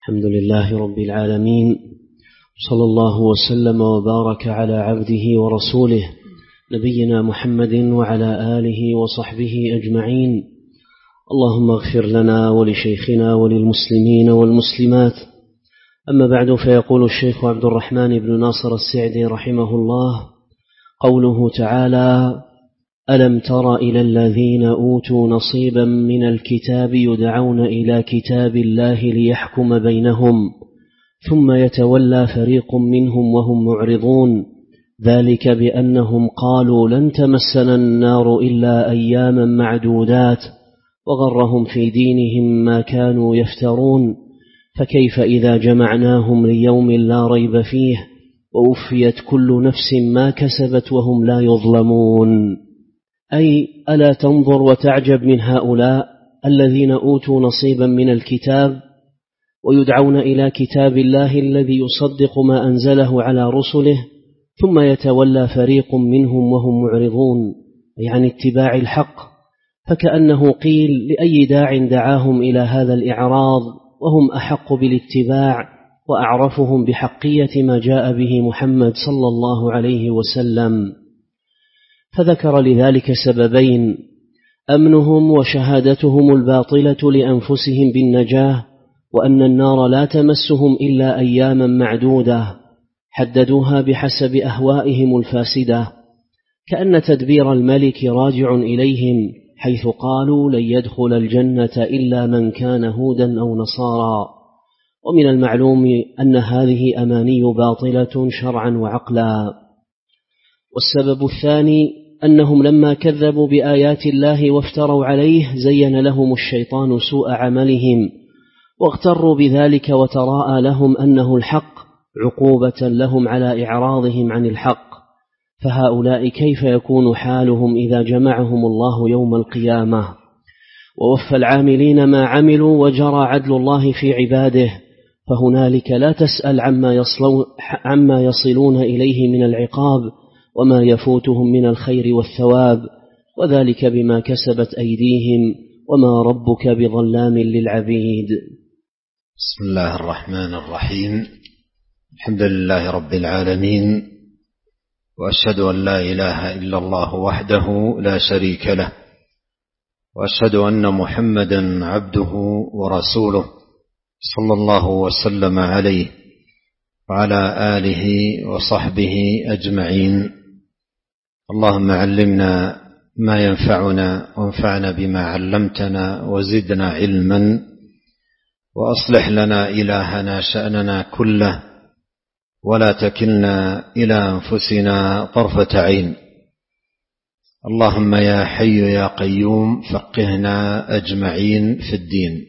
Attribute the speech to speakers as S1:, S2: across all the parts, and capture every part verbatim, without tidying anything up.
S1: الحمد لله رب العالمين، صلى الله وسلم وبارك على عبده ورسوله نبينا محمد وعلى آله وصحبه أجمعين. اللهم اغفر لنا ولشيخنا وللمسلمين والمسلمات. أما بعد، فيقول الشيخ عبد الرحمن بن ناصر السعدي رحمه الله: قوله تعالى: ألم تر إلى الذين أوتوا نصيبا من الكتاب يدعون إلى كتاب الله ليحكم بينهم ثم يتولى فريق منهم وهم معرضون، ذلك بأنهم قالوا لن تمسنا النار إلا أياما معدودات وغرهم في دينهم ما كانوا يفترون، فكيف إذا جمعناهم ليوم لا ريب فيه ووفيت كل نفس ما كسبت وهم لا يظلمون. أي ألا تنظر وتعجب من هؤلاء الذين أوتوا نصيبا من الكتاب ويدعون إلى كتاب الله الذي يصدق ما أنزله على رسله، ثم يتولى فريق منهم وهم معرضون، أي عن اتباع الحق، فكأنه قيل لأي داع دعاهم إلى هذا الإعراض وهم أحق بالاتباع وأعرفهم بحقية ما جاء به محمد صلى الله عليه وسلم. فذكر لذلك سببين: أمنهم وشهادتهم الباطلة لأنفسهم بالنجاة، وأن النار لا تمسهم إلا أياما معدودة حددوها بحسب أهوائهم الفاسدة، كأن تدبير الملك راجع إليهم، حيث قالوا لن يدخل الجنة إلا من كان هودا أو نصارى. ومن المعلوم أن هذه أماني باطلة شرعا وعقلا. والسبب الثاني أنهم لما كذبوا بآيات الله وافتروا عليه زين لهم الشيطان سوء عملهم واغتروا بذلك، وتراءى لهم أنه الحق عقوبة لهم على إعراضهم عن الحق. فهؤلاء كيف يكون حالهم إذا جمعهم الله يوم القيامة ووفى العاملين ما عملوا وجرى عدل الله في عباده؟ فهنالك لا تسأل عما يصلون, عما يصلون إليه من العقاب وما يفوتهم من الخير والثواب، وذلك بما كسبت أيديهم، وما ربك بظلام للعبيد.
S2: بسم الله الرحمن الرحيم. الحمد لله رب العالمين، وأشهد أن لا إله إلا الله وحده لا شريك له، وأشهد أن محمدا عبده ورسوله صلى الله وسلم عليه وعلى آله وصحبه أجمعين. اللهم علمنا ما ينفعنا وانفعنا بما علمتنا وزدنا علما، وأصلح لنا إلهنا شأننا كله، ولا تكلنا إلى أنفسنا طرفة عين. اللهم يا حي يا قيوم فقهنا أجمعين في الدين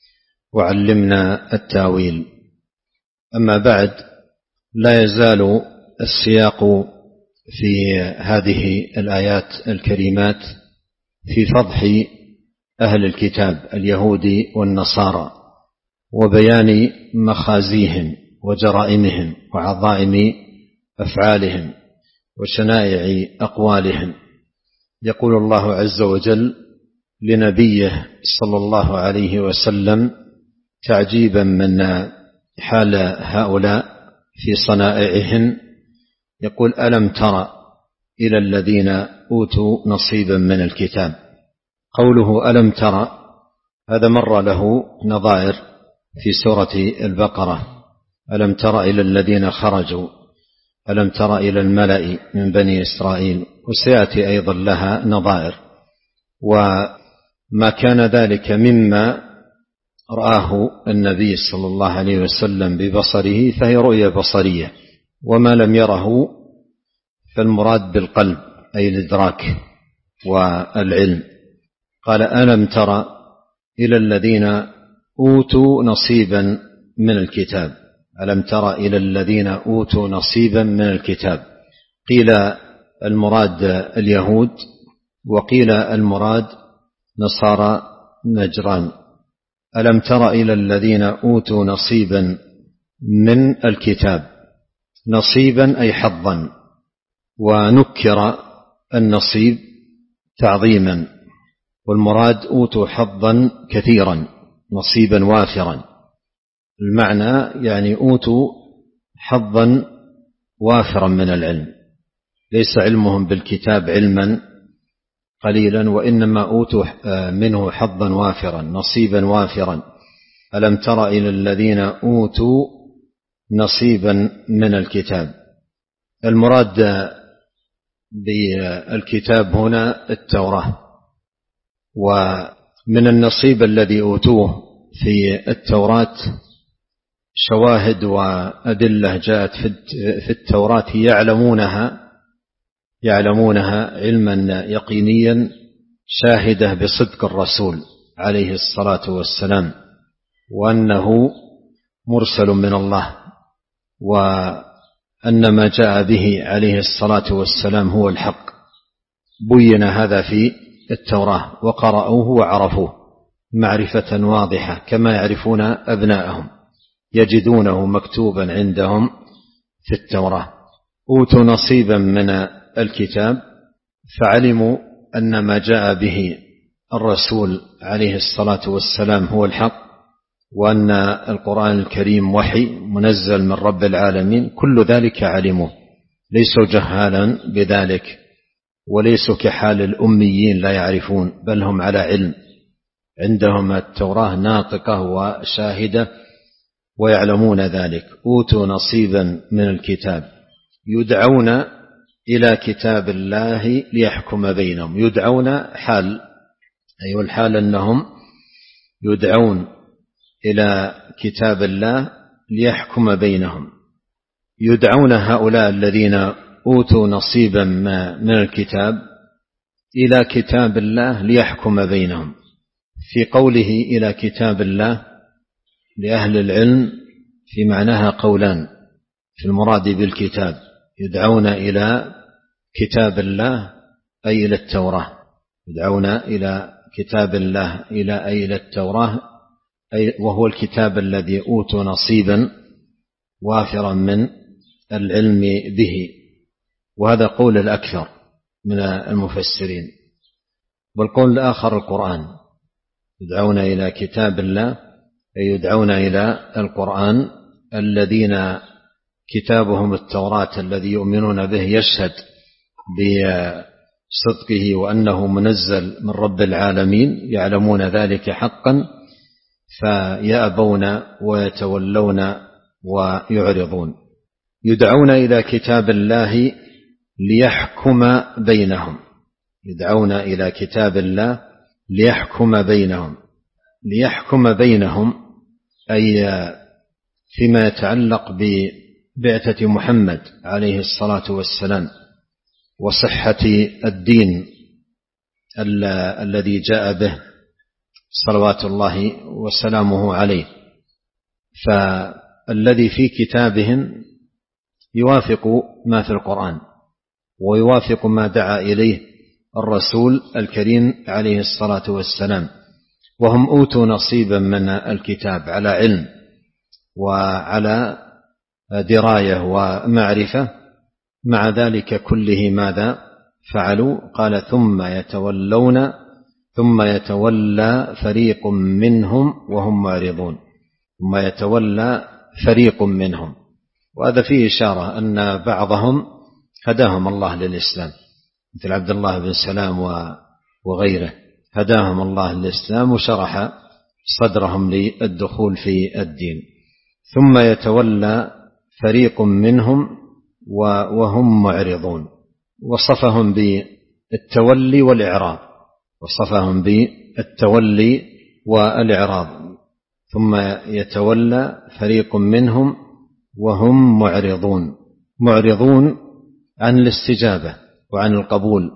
S2: وعلمنا التاويل. أما بعد، لا يزال السياق في هذه الآيات الكريمات في فضح أهل الكتاب اليهود والنصارى، وبيان مخازيهم وجرائمهم وعظائم أفعالهم وشنائع أقوالهم. يقول الله عز وجل لنبيه صلى الله عليه وسلم تعجيبا من حال هؤلاء في صنائعهم، يقول: ألم تر إلى الذين أوتوا نصيبا من الكتاب. قوله ألم تر هذا مر له نظائر في سورة البقرة: ألم تر إلى الذين خرجوا، ألم تر إلى الملأ من بني إسرائيل، وسيأتي أيضا لها نظائر. وما كان ذلك مما رآه النبي صلى الله عليه وسلم ببصره فهي رؤية بصرية، وما لم يره فالمراد بالقلب أي الإدراك والعلم. قال: ألم تر إلى الذين أوتوا نصيبا من الكتاب. ألم تر إلى الذين أوتوا نصيبا من الكتاب. قيل المراد اليهود، وقيل المراد نصارى نجران. ألم تر إلى الذين أوتوا نصيبا من الكتاب. نصيبا أي حظا، ونكر النصيب تعظيما، والمراد أوتوا حظا كثيرا نصيبا وافرا. المعنى يعني أوتوا حظا وافرا من العلم، ليس علمهم بالكتاب علما قليلا، وإنما أوتوا منه حظا وافرا، نصيبا وافرا. ألم تر إلى الذين أوتوا نصيبا من الكتاب. المراد بالكتاب هنا التوراة، ومن النصيب الذي أوتوه في التوراة شواهد وأدلة جاءت في التوراة يعلمونها يعلمونها علما يقينيا شاهدة بصدق الرسول عليه الصلاة والسلام، وأنه مرسل من الله، وأن ما جاء به عليه الصلاة والسلام هو الحق. بين هذا في التوراة وقرأوه وعرفوه معرفة واضحة كما يعرفون أبناءهم، يجدونه مكتوبا عندهم في التوراة. أوتوا نصيبا من الكتاب فعلموا أن ما جاء به الرسول عليه الصلاة والسلام هو الحق، وأن القرآن الكريم وحي منزل من رب العالمين. كل ذلك علموا، ليسوا جهالا بذلك، وليسوا كحال الأميين لا يعرفون، بل هم على علم، عندهم التوراة ناطقة وشاهدة ويعلمون ذلك. أوتوا نصيبا من الكتاب يدعون إلى كتاب الله ليحكم بينهم. يدعون حال، أي أيوة الحال أنهم يدعون إلى كتاب الله ليحكم بينهم. يدعون هؤلاء الذين أوتوا نصيبا من الكتاب إلى كتاب الله ليحكم بينهم. في قوله إلى كتاب الله لأهل العلم في معناها قولان في المراد بالكتاب. يدعون إلى كتاب الله أي إلى التوراة، يدعون إلى كتاب الله إلى أي إلى التوراة، أي وهو الكتاب الذي أوتوا نصيبا وافرا من العلم به. وهذا قول الأكثر من المفسرين. والقول الآخر القرآن، يدعون إلى كتاب الله أي يدعون إلى القرآن الذين كتابهم التوراة الذي يؤمنون به يشهد بصدقه وأنه منزل من رب العالمين، يعلمون ذلك حقا، فيأبون ويتولون ويعرضون. يدعون إلى كتاب الله ليحكم بينهم، يدعون إلى كتاب الله ليحكم بينهم. ليحكم بينهم أي فيما يتعلق ببعثة محمد عليه الصلاة والسلام وصحة الدين الذي جاء به صلوات الله وسلامه عليه. فالذي في كتابهم يوافق ما في القرآن، ويوافق ما دعا إليه الرسول الكريم عليه الصلاة والسلام. وهم أوتوا نصيبا من الكتاب على علم وعلى دراية ومعرفة. مع ذلك كله ماذا فعلوا؟ قال ثم يتولون ثم يتولى فريق منهم وهم معرضون. ثم يتولى فريق منهم، وهذا فيه إشارة أن بعضهم هداهم الله للإسلام، مثل عبد الله بن سلام وغيره، هداهم الله للإسلام وشرح صدرهم للدخول في الدين. ثم يتولى فريق منهم وهم معرضون. وصفهم بالتولي والإعراض، وصفهم بالتولي والإعراض. ثم يتولى فريق منهم وهم معرضون، معرضون عن الاستجابة وعن القبول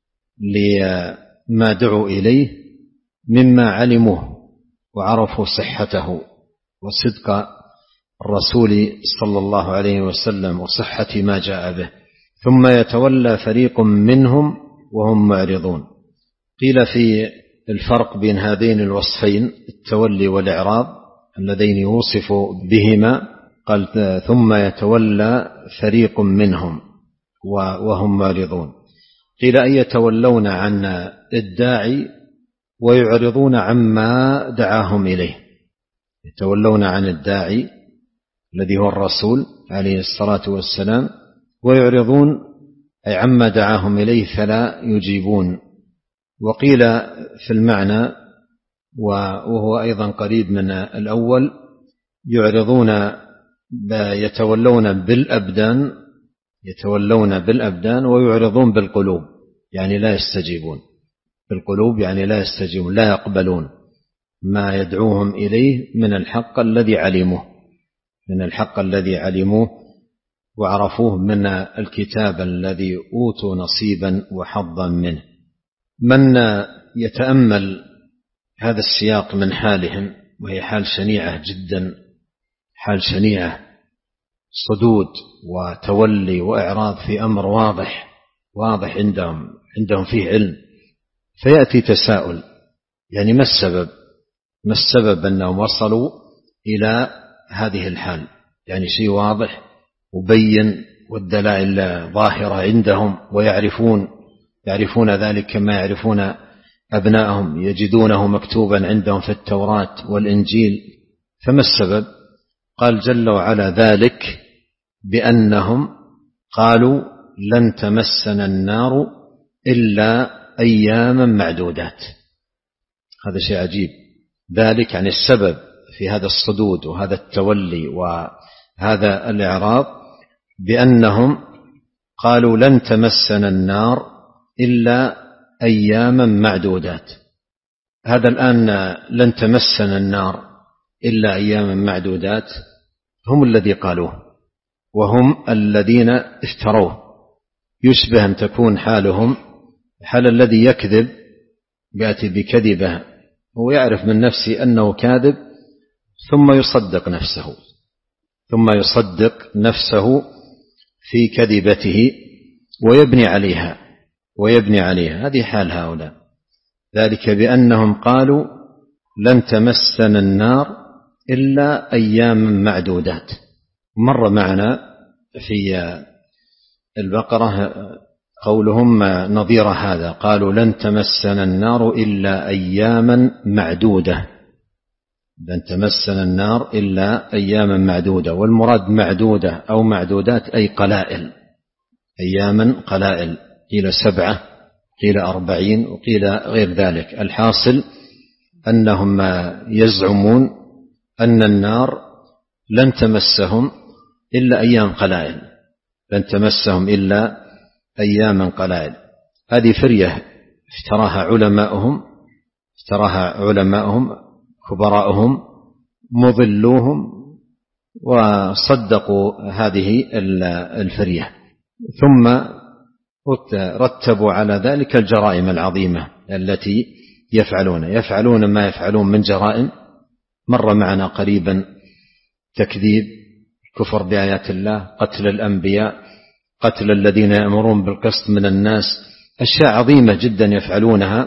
S2: لما دعوا إليه مما علموه وعرفوا صحته وصدق الرسول صلى الله عليه وسلم وصحة ما جاء به. ثم يتولى فريق منهم وهم معرضون. قيل في الفرق بين هذين الوصفين التولي والإعراض اللذين يوصف بهما، قال ثم يتولى فريق منهم وهم معرضون. قيل أن يتولون عن الداعي ويعرضون عما دعاهم إليه، يتولون عن الداعي الذي هو الرسول عليه الصلاة والسلام، ويعرضون أي عما دعاهم إليه فلا يجيبون. وقيل في المعنى وهو أيضا قريب من الأول، يعرضون يتولون بالأبدان يتولون بالأبدان ويعرضون بالقلوب، يعني لا يستجيبون بالقلوب، يعني لا يستجيبون، لا يقبلون ما يدعوهم إليه من الحق الذي علموه من الحق الذي علموه وعرفوه من الكتاب الذي أوتوا نصيبا وحظا منه. من يتأمل هذا السياق من حالهم، وهي حال شنيعة جدا، حال شنيعة، صدود وتولي وإعراض في أمر واضح واضح عندهم عندهم فيه علم، فيأتي تساؤل، يعني ما السبب ما السبب أنهم وصلوا إلى هذه الحال؟ يعني شيء واضح وبين والدلائل ظاهرة عندهم، ويعرفون يعرفون ذلك كما يعرفون أبنائهم، يجدونه مكتوبا عندهم في التوراة والإنجيل، فما السبب؟ قال جل وعلا ذلك بأنهم قالوا لن تمسنا النار إلا أياما معدودات. هذا شيء عجيب، ذلك يعني السبب في هذا الصدود وهذا التولي وهذا الإعراض بأنهم قالوا لن تمسنا النار إلا أياما معدودات. هذا الآن لن تمسنا النار إلا أياما معدودات هم الذي قالوه، وهم الذين افتروه. يشبه أن تكون حالهم حال الذي يكذب، يأتي بكذبه هو يعرف من نفسه أنه كاذب، ثم يصدق نفسه ثم يصدق نفسه في كذبته ويبني عليها ويبني عليها هذه حال هؤلاء. ذلك بأنهم قالوا لن تمسنا النار إلا أياما معدودات. مر معنا في البقرة قولهم نظير هذا، قالوا لن تمسنا النار إلا أياما معدودة لن تمسنا النار إلا أياما معدودة، والمراد معدودة أو معدودات أي قلائل، أياما قلائل، قيل سبعة قيل أربعين وقيل غير ذلك. الحاصل أنهم يزعمون أن النار لن تمسهم إلا أيام قلائل لن تمسهم إلا أياما قلائل. هذه فرية افتراها علماؤهم افتراها علماؤهم كبراءهم مضلوهم وصدقوا هذه الفرية، ثم رتبوا على ذلك الجرائم العظيمة التي يفعلون يفعلون ما يفعلون من جرائم. مر معنا قريبا تكذيب، كفر بآيات الله، قتل الأنبياء، قتل الذين يأمرون بالقسط من الناس، أشياء عظيمة جدا يفعلونها.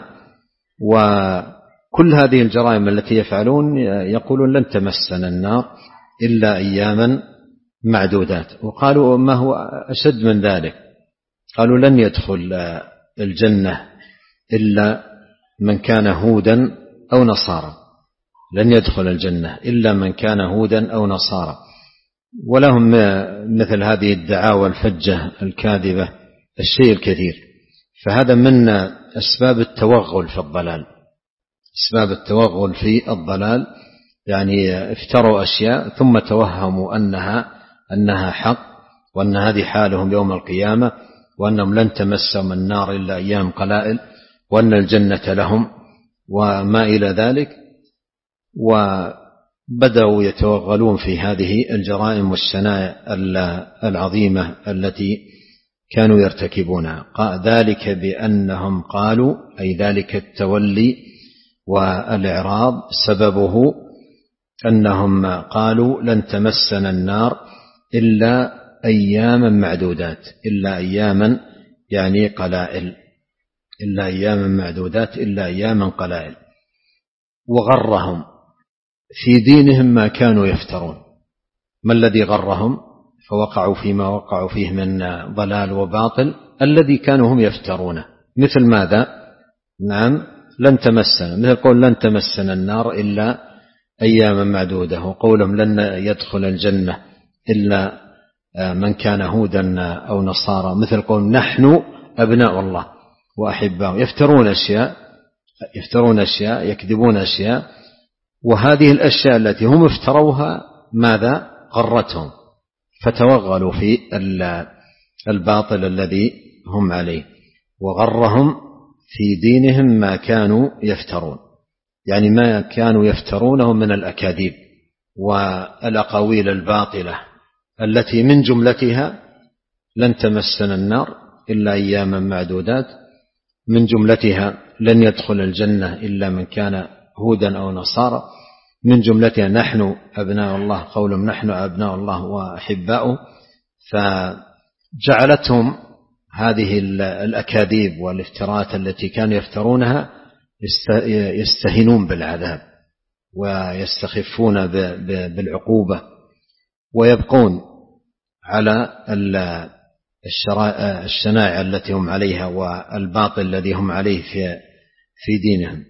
S2: وكل هذه الجرائم التي يفعلون يقولون لن تمسنا النار إلا أياما معدودات. وقالوا ما هو أشد من ذلك، قالوا لن يدخل الجنة إلا من كان هودا أو نصارى لن يدخل الجنة إلا من كان هودا أو نصارى. ولهم مثل هذه الدعاوى الفجة الكاذبة الشيء الكثير. فهذا من أسباب التوغل في الضلال أسباب التوغل في الضلال يعني افتروا أشياء ثم توهموا أنها أنها حق، وأن هذه حالهم يوم القيامة، وأنهم لن تمسهم النار إلا أيام قلائل، وأن الجنة لهم وما إلى ذلك. وبدأوا يتوغلون في هذه الجرائم والشنائع العظيمة التي كانوا يرتكبونها. ذلك بأنهم قالوا، أي ذلك التولي والإعراض سببه أنهم قالوا لن تمسنا النار إلا أياما معدودات إلا أياما يعني قلائل إلا أياما معدودات إلا أياما قلائل. وغرهم في دينهم ما كانوا يفترون. ما الذي غرهم فوقعوا فيما وقعوا فيه من ضلال وباطل؟ الذي كانوا هم يفترونه. مثل ماذا؟ نعم لن تمسنا، مثل قول لن تمسنا النار إلا أياما معدودة، وقولهم لن يدخل الجنة إلا من كان هودا أو نصارى، مثل قول نحن أبناء الله وأحباؤه. يفترون أشياء يفترون أشياء يكذبون أشياء، وهذه الأشياء التي هم افتروها ماذا غرتهم، فتوغلوا في الباطل الذي هم عليه، وغرهم في دينهم ما كانوا يفترون، يعني ما كانوا يفترونه من الأكاذيب والأقاويل الباطلة التي من جملتها لن تمسنا النار إلا أياما معدودات، من جملتها لن يدخل الجنة إلا من كان هودا أو نصارى، من جملتها نحن أبناء الله، قولهم نحن أبناء الله وأحباؤه. فجعلتهم هذه الأكاذيب والافتراءات التي كانوا يفترونها يستهينون بالعذاب ويستخفون بالعقوبة، ويبقون على الشنائع التي هم عليها والباطل الذي هم عليه في دينهم.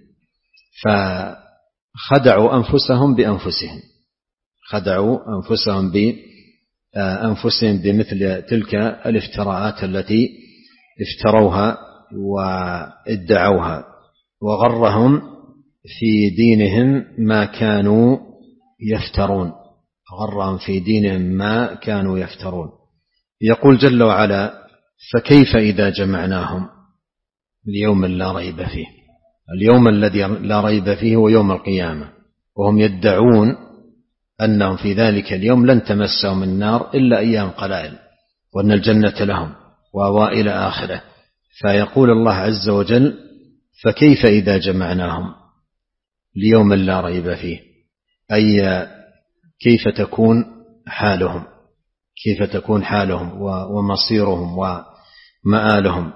S2: فخدعوا أنفسهم بأنفسهم خدعوا أنفسهم بأنفسهم بمثل تلك الافتراءات التي افتروها وادعوها، وغرهم في دينهم ما كانوا يفترون غرهم في دينهم ما كانوا يفترون. يقول جل وعلا فكيف إذا جمعناهم ليوم لا ريب فيه. اليوم الذي لا ريب فيه هو يوم القيامة، وهم يدعون أنهم في ذلك اليوم لن تمسهم النار إلا أيام قلائل، وأن الجنة لهم وإلى آخره. فيقول الله عز وجل فكيف إذا جمعناهم ليوم لا ريب فيه، أي كيف تكون حالهم كيف تكون حالهم ومصيرهم ومآلهم.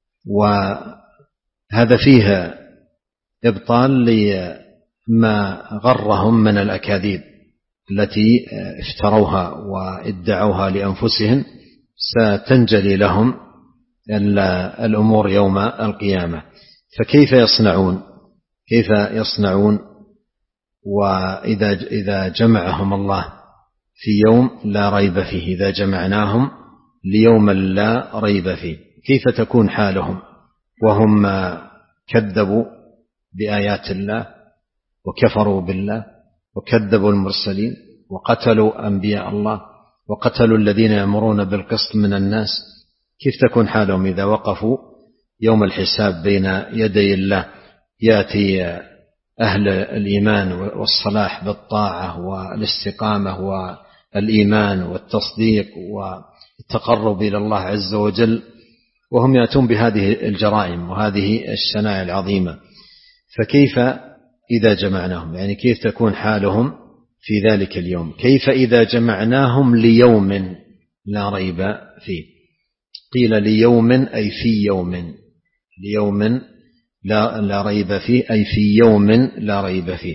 S2: وهذا فيه إبطال لما غرهم من الأكاذيب التي افتروها وادعوها لأنفسهم، ستنجلي لهم الأمور يوم القيامة. فكيف يصنعون كيف يصنعون وإذا إذا جمعهم الله في يوم لا ريب فيه، إذا جمعناهم ليوم لا ريب فيه، كيف تكون حالهم وهم كذبوا بآيات الله وكفروا بالله وكذبوا المرسلين وقتلوا أنبياء الله وقتلوا الذين يأمرون بالقسط من الناس؟ كيف تكون حالهم إذا وقفوا يوم الحساب بين يدي الله؟ يأتي أهل الإيمان والصلاح بالطاعة والاستقامة والإيمان والتصديق والتقرب إلى الله عز وجل، وهم يأتون بهذه الجرائم وهذه الشنائع العظيمة. فكيف إذا جمعناهم، يعني كيف تكون حالهم في ذلك اليوم؟ كيف إذا جمعناهم ليوم لا ريب فيه. قيل ليوم أي في يوم، ليوم لا, لا ريب فيه أي في يوم لا ريب فيه.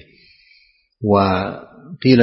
S2: وقيل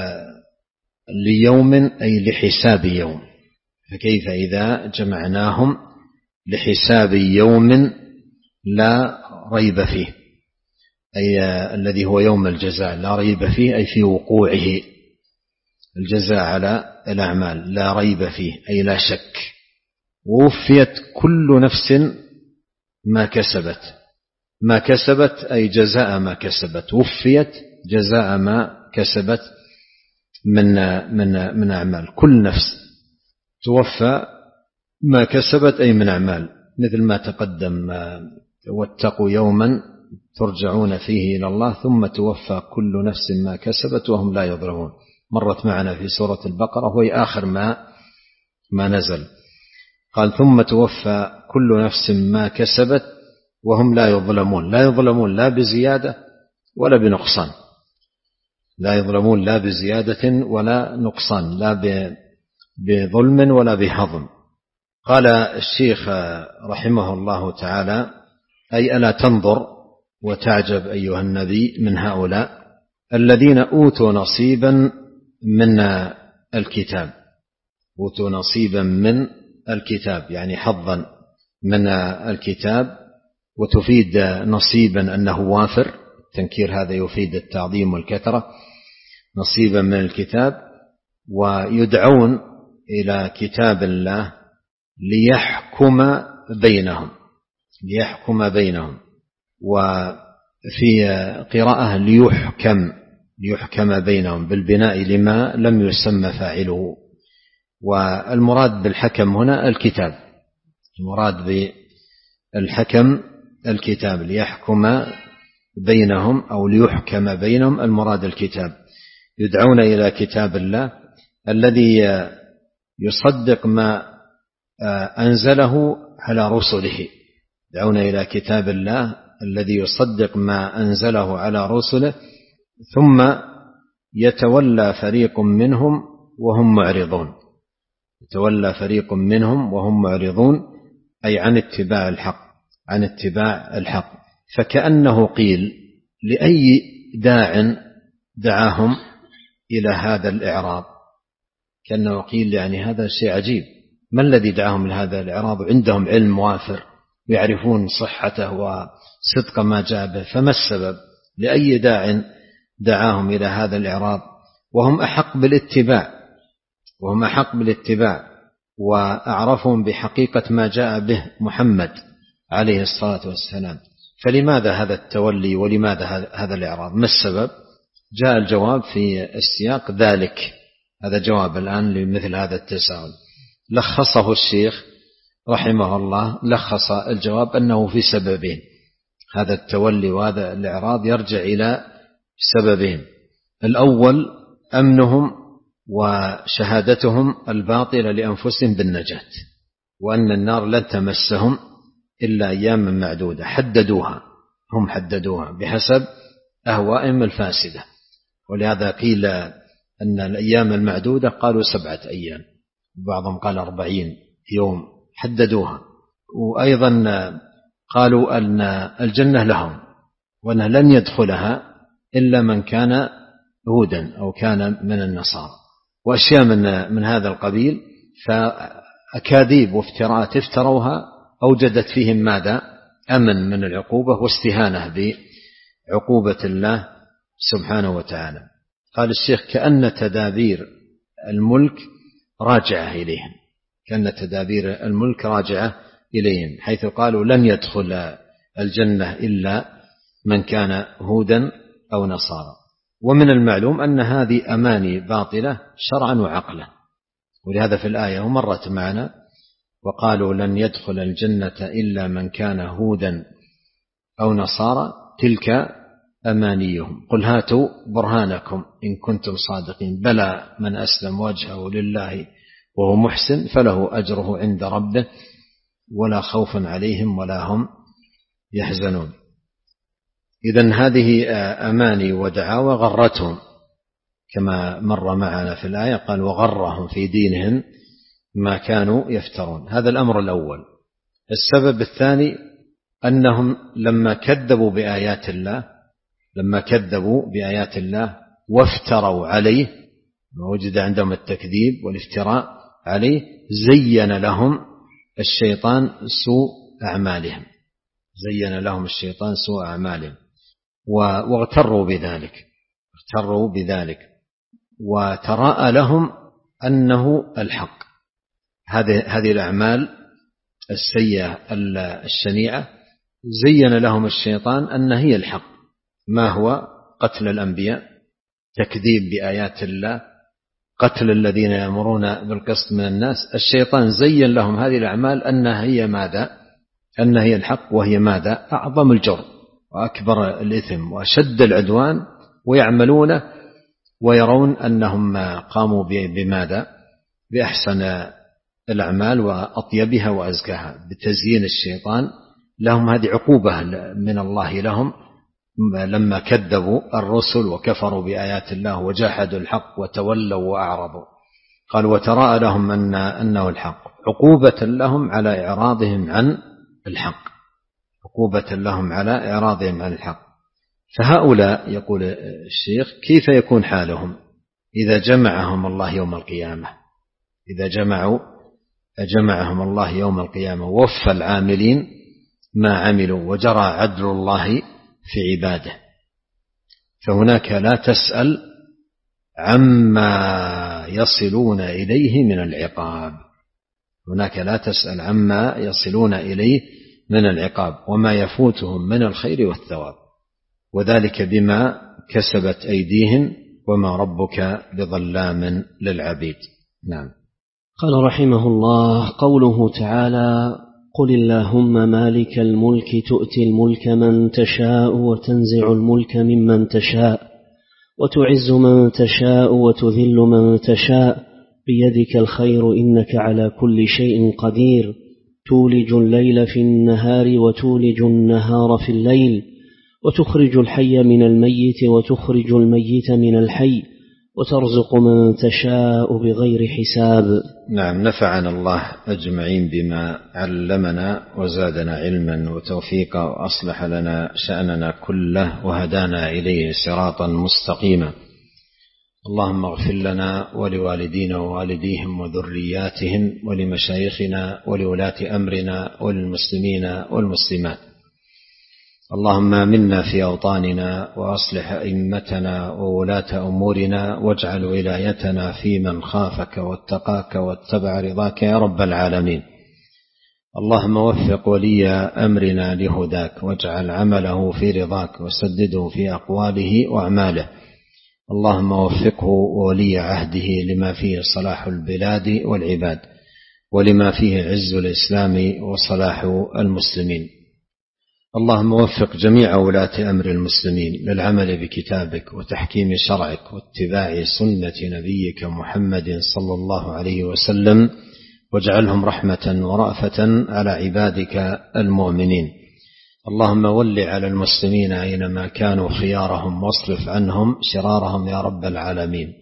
S2: ليوم أي لحساب يوم، فكيف إذا جمعناهم لحساب يوم لا ريب فيه، أي الذي هو يوم الجزاء، لا ريب فيه أي في وقوعه الجزاء على الأعمال، لا ريب فيه أي لا شك. ووفيت كل نفس ما كسبت، ما كسبت أي جزاء ما كسبت، وفيت جزاء ما كسبت من من من أعمال. كل نفس توفى ما كسبت أي من أعمال، مثل ما تقدم واتقوا يوما ترجعون فيه إلى الله ثم توفى كل نفس ما كسبت وهم لا يظلمون، مرت معنا في سورة البقرة وهي آخر ما ما نزل. قال ثم توفى كل نفس ما كسبت وهم لا يظلمون، لا يظلمون لا بزيادة ولا بنقصان، لا يظلمون لا بزيادة ولا نقصان، لا بظلم ولا بهضم. قال الشيخ رحمه الله تعالى أي ألا تنظر وتعجب أيها النبي من هؤلاء الذين أوتوا نصيبا من الكتاب، أوتوا نصيبا من الكتاب يعني حظا من الكتاب، وتفيد نصيبا أنه وافر التنكير هذا يفيد التعظيم والكثرة، نصيبا من الكتاب، ويدعون إلى كتاب الله ليحكم بينهم ليحكم بينهم وفي قراءة ليحكم ليحكم بينهم بالبناء لما لم يسمى فاعله. والمراد بالحكم هنا الكتاب، المراد بالحكم الكتاب، ليحكم بينهم أو ليحكم بينهم، المراد الكتاب. يدعون إلى كتاب الله الذي يصدق ما أنزله على رسله، يدعون إلى كتاب الله الذي يصدق ما أنزله على رسله، ثم يتولى فريق منهم وهم معرضون يتولى فريق منهم وهم معرضون أي عن اتباع الحق عن اتباع الحق فكأنه قيل لأي داع دعاهم إلى هذا الإعراض، كأنه قيل يعني هذا شيء عجيب، ما الذي دعاهم لهذا الإعراض؟ عندهم علم وافر ويعرفون صحته وصدق ما جاء به، فما السبب؟ لأي داع دعاهم إلى هذا الإعراض وهم أحق بالاتباع وهم أحق بالاتباع وأعرفهم بحقيقة ما جاء به محمد عليه الصلاة والسلام، فلماذا هذا التولي ولماذا هذا الإعراض؟ ما السبب؟ جاء الجواب في السياق ذلك، هذا جواب الآن لمثل هذا التساؤل. لخصه الشيخ رحمه الله، لخص الجواب أنه في سببين، هذا التولي وهذا الإعراض يرجع إلى سببين. الأول أمنهم وشهادتهم الباطلة لأنفسهم بالنجاة، وأن النار لن تمسهم إلا أياما معدودة، حددوها هم حددوها بحسب أهوائهم الفاسدة، ولهذا قيل أن الأيام المعدودة قالوا سبعة أيام، بعضهم قال أربعين يوم، حددوها. وأيضا قالوا أن الجنة لهم وأنها لن يدخلها إلا من كان هودا أو كان من النصارى، وأشياء من, من هذا القبيل، فأكاذيب وافتراءات افتروها أوجدت فيهم ماذا؟ أمن من العقوبة واستهانة بعقوبة الله سبحانه وتعالى. قال الشيخ كأن تدابير الملك راجعة إليهم كأن تدابير الملك راجعة إليهم حيث قالوا لن يدخل الجنة إلا من كان هودا أو نصارى. ومن المعلوم أن هذه أماني باطلة شرعا وعقلا، ولهذا في الآية ومرت معنا وقالوا لن يدخل الجنة إلا من كان هودا أو نصارى تلك أمانيهم قل هاتوا برهانكم إن كنتم صادقين بلى من أسلم وجهه لله وهو محسن فله أجره عند ربه ولا خوف عليهم ولا هم يحزنون. إذن هذه أماني ودعاوى غرتهم كما مر معنا في الآية، قال وغرهم في دينهم ما كانوا يفترون. هذا الأمر الأول. السبب الثاني أنهم لما كذبوا بآيات الله لما كذبوا بآيات الله وافتروا عليه، ووجد عندهم التكذيب والافتراء عليه، زين لهم الشيطان سوء أعمالهم زين لهم الشيطان سوء أعمالهم واغتروا بذلك اغتروا بذلك وتراءى لهم أنه الحق. هذه هذه الأعمال السيئة الشنيعة زين لهم الشيطان أن هي الحق، ما هو قتل الأنبياء، تكذيب بآيات الله، قتل الذين يأمرون بالقسط من الناس. الشيطان زين لهم هذه الأعمال أنها هي ماذا؟ أنها هي الحق، وهي ماذا؟ أعظم الجرم وأكبر الإثم وأشد العدوان، ويعملون ويرون أنهم قاموا بماذا؟ بأحسن الأعمال وأطيبها وأزكاها، بتزيين الشيطان لهم. هذه عقوبة من الله لهم لما كذبوا الرسل وكفروا بآيات الله وجاحدوا الحق وتولوا وأعرضوا. قال وتراءى لهم أن أنه الحق، عقوبة لهم على إعراضهم عن الحق عقوبة لهم على إعراضهم عن الحق. فهؤلاء يقول الشيخ كيف يكون حالهم إذا جمعهم الله يوم القيامة إذا جمعوا جمعهم الله يوم القيامة ووفى العاملين ما عملوا وجرى عدل الله في عباده. فهناك لا تسأل عما يصلون إليه من العقاب، هناك لا تسأل عما يصلون إليه من العقاب وما يفوتهم من الخير والثواب، وذلك بما كسبت أيديهم وما ربك بظلام للعبيد. نعم.
S1: قال رحمه الله: قوله تعالى: قل اللهم مالك الملك تؤتي الملك من تشاء وتنزع الملك ممن تشاء وتعز من تشاء وتذل من تشاء بيدك الخير إنك على كل شيء قدير تولج الليل في النهار وتولج النهار في الليل وتخرج الحي من الميت وتخرج الميت من الحي وترزق من تشاء بغير حساب.
S2: نعم. نفعنا الله أجمعين بما علمنا وزادنا علما وتوفيقا وأصلح لنا شأننا كله وهدانا إليه صراطا مستقيما. اللهم اغفر لنا ولوالدينا ووالديهم وذرياتهم ولمشايخنا ولولاة أمرنا وللمسلمين والمسلمات. اللهم آمنا في أوطاننا وأصلح أئمتنا وولاة أمورنا واجعل ولايتنا في من خافك واتقاك واتبع رضاك يا رب العالمين. اللهم وفق ولي أمرنا لهداك واجعل عمله في رضاك وسدده في أقواله وأعماله. اللهم وفقه وولي عهده لما فيه صلاح البلاد والعباد ولما فيه عز الإسلام وصلاح المسلمين. اللهم وفق جميع ولاة أمر المسلمين للعمل بكتابك وتحكيم شرعك واتباع سنة نبيك محمد صلى الله عليه وسلم واجعلهم رحمة ورأفة على عبادك المؤمنين. اللهم ول على المسلمين أينما كانوا خيارهم واصرف عنهم شرارهم يا رب العالمين.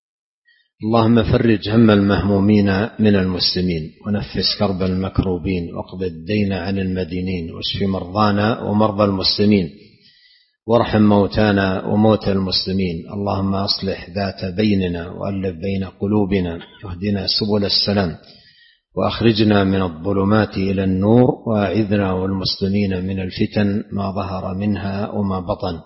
S2: اللهم فرج هم المهمومين من المسلمين ونفس كرب المكروبين واقض الدين عن المدينين واشف مرضانا ومرضى المسلمين وارحم موتانا وموتى المسلمين. اللهم أصلح ذات بيننا وألف بين قلوبنا واهدنا سبل السلام وأخرجنا من الظلمات إلى النور وأعذنا والمسلمين من الفتن ما ظهر منها وما بطن.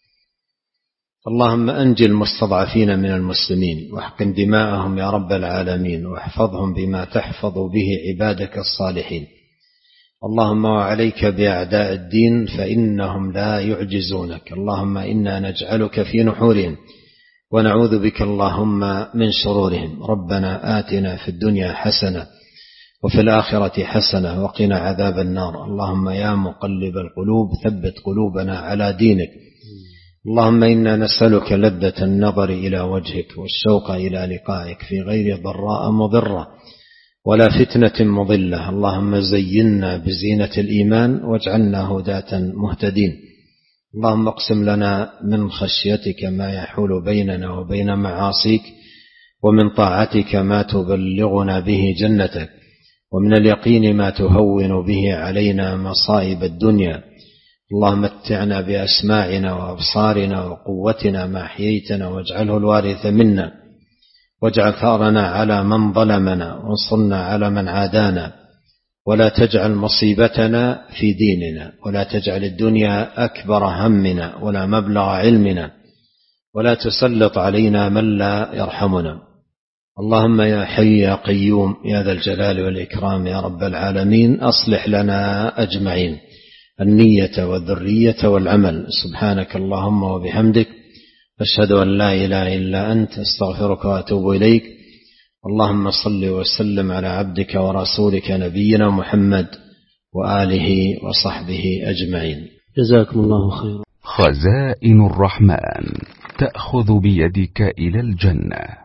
S2: اللهم أنجي المستضعفين من المسلمين واحقن دماءهم يا رب العالمين واحفظهم بما تحفظ به عبادك الصالحين. اللهم وعليك بأعداء الدين فإنهم لا يعجزونك. اللهم إنا نجعلك في نحورهم ونعوذ بك اللهم من شرورهم. ربنا آتنا في الدنيا حسنة وفي الآخرة حسنة وقنا عذاب النار. اللهم يا مقلب القلوب ثبت قلوبنا على دينك. اللهم إنا نسألك لذة النظر إلى وجهك والشوق إلى لقائك في غير ضراء مضرة ولا فتنة مضلة. اللهم زينا بزينة الإيمان واجعلنا هداة مهتدين. اللهم اقسم لنا من خشيتك ما يحول بيننا وبين معاصيك ومن طاعتك ما تبلغنا به جنتك ومن اليقين ما تهون به علينا مصائب الدنيا. اللهم متعنا بأسماعنا وأبصارنا وقوتنا ما أحييتنا واجعله الوارث منا واجعل ثأرنا على من ظلمنا وانصرنا على من عادانا ولا تجعل مصيبتنا في ديننا ولا تجعل الدنيا أكبر همنا ولا مبلغ علمنا ولا تسلط علينا من لا يرحمنا. اللهم يا حي يا قيوم يا ذا الجلال والإكرام يا رب العالمين أصلح لنا أجمعين النية والذرية والعمل. سبحانك اللهم وبحمدك أشهد أن لا إله إلا أنت أستغفرك وأتوب إليك. اللهم صل وسلم على عبدك ورسولك نبينا محمد وآله وصحبه أجمعين.
S1: جزاكم الله خيرا.
S3: خزائن الرحمن تأخذ بيدك إلى الجنة.